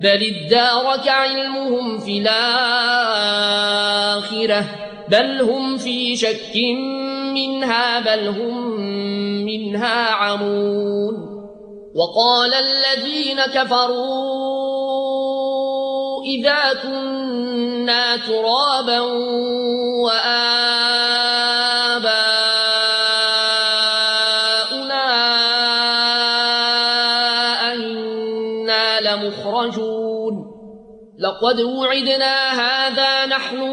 بل ادارك علمهم في الآخرة بل هم في شك منها بل هم منها عمون وقال الذين كفروا إذا كنا ترابا وآباؤنا أئنا لمخرجون لقد وعدنا هذا نحن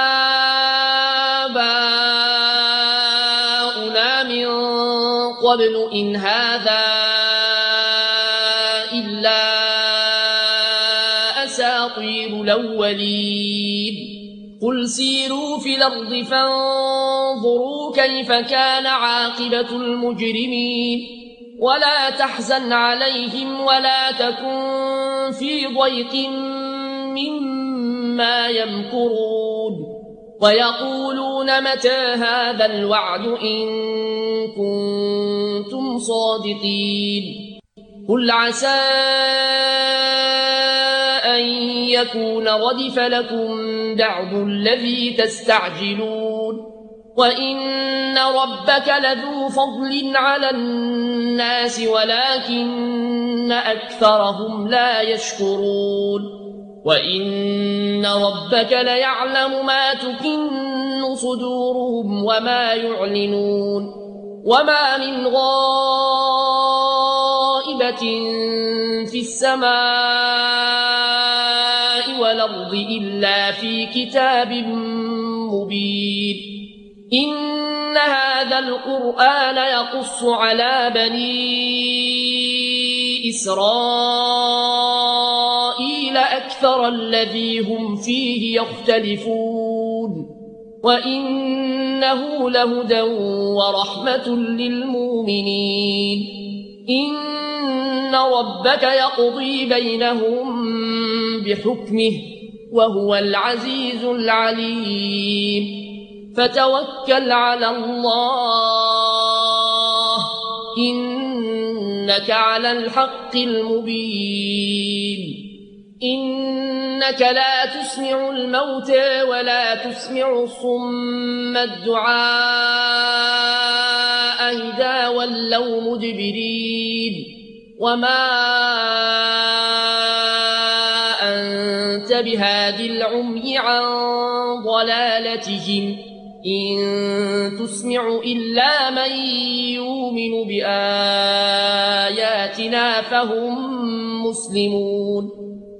وآباؤنا من قبل إن هذا إلا أساطير الأولين قل سيروا في الأرض فانظروا كيف كان عاقبة المجرمين ولا تحزن عليهم ولا تكن في ضيق مما يمكرون ويقولون متى هذا الوعد إن كنتم صادقين قل عسى أن يكون ردف لكم بعض الذي تستعجلون وإن ربك لذو فضل على الناس ولكن أكثرهم لا يشكرون وإن ربك ليعلم ما تكن صدورهم وما يعلنون وما من غائبة في السماء والأرض إلا في كتاب مبين إن هذا القرآن يقص على بني إسرائيل أكثر الذي هم فيه يختلفون وإنه لهدى ورحمة للمؤمنين إن ربك يقضي بينهم بحكمه وهو العزيز العليم فتوكل على الله إنك على الحق المبين إنك لا تسمع الموتى ولا تسمع الصم الدعاء إذا ولوا مدبرين وما أنت بهاد العمي عن ضلالتهم إن تسمع إلا من يؤمن بآياتنا فهم مسلمون